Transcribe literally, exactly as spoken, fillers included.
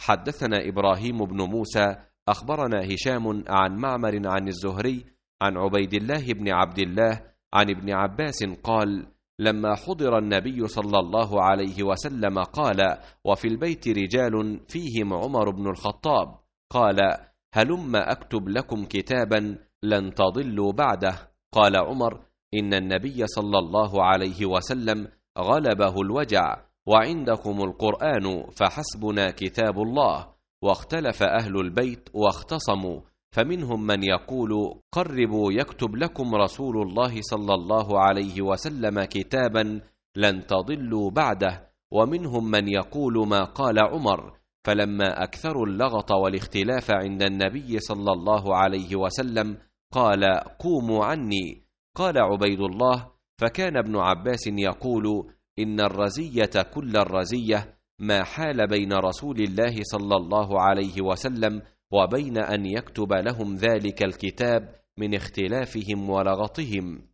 حدثنا إبراهيم بن موسى أخبرنا هشام عن معمر عن الزهري عن عبيد الله بن عبد الله عن ابن عباس قال: لما حضر النبي صلى الله عليه وسلم قال: وفي البيت رجال فيهم عمر بن الخطاب، قال: هلم أكتب لكم كتابا لن تضلوا بعده. قال عمر: إن النبي صلى الله عليه وسلم غلبه الوجع، وعندكم القرآن، فحسبنا كتاب الله. واختلف أهل البيت واختصموا، فمنهم من يقول: قربوا يكتب لكم رسول الله صلى الله عليه وسلم كتابا لن تضلوا بعده، ومنهم من يقول ما قال عمر. فلما أكثروا اللغط والاختلاف عند النبي صلى الله عليه وسلم قال: قوموا عني. قال عبيد الله: فكان ابن عباس يقول: إن الرزية كل الرزية ما حال بين رسول الله صلى الله عليه وسلم وبين أن يكتب لهم ذلك الكتاب من اختلافهم ولغطهم.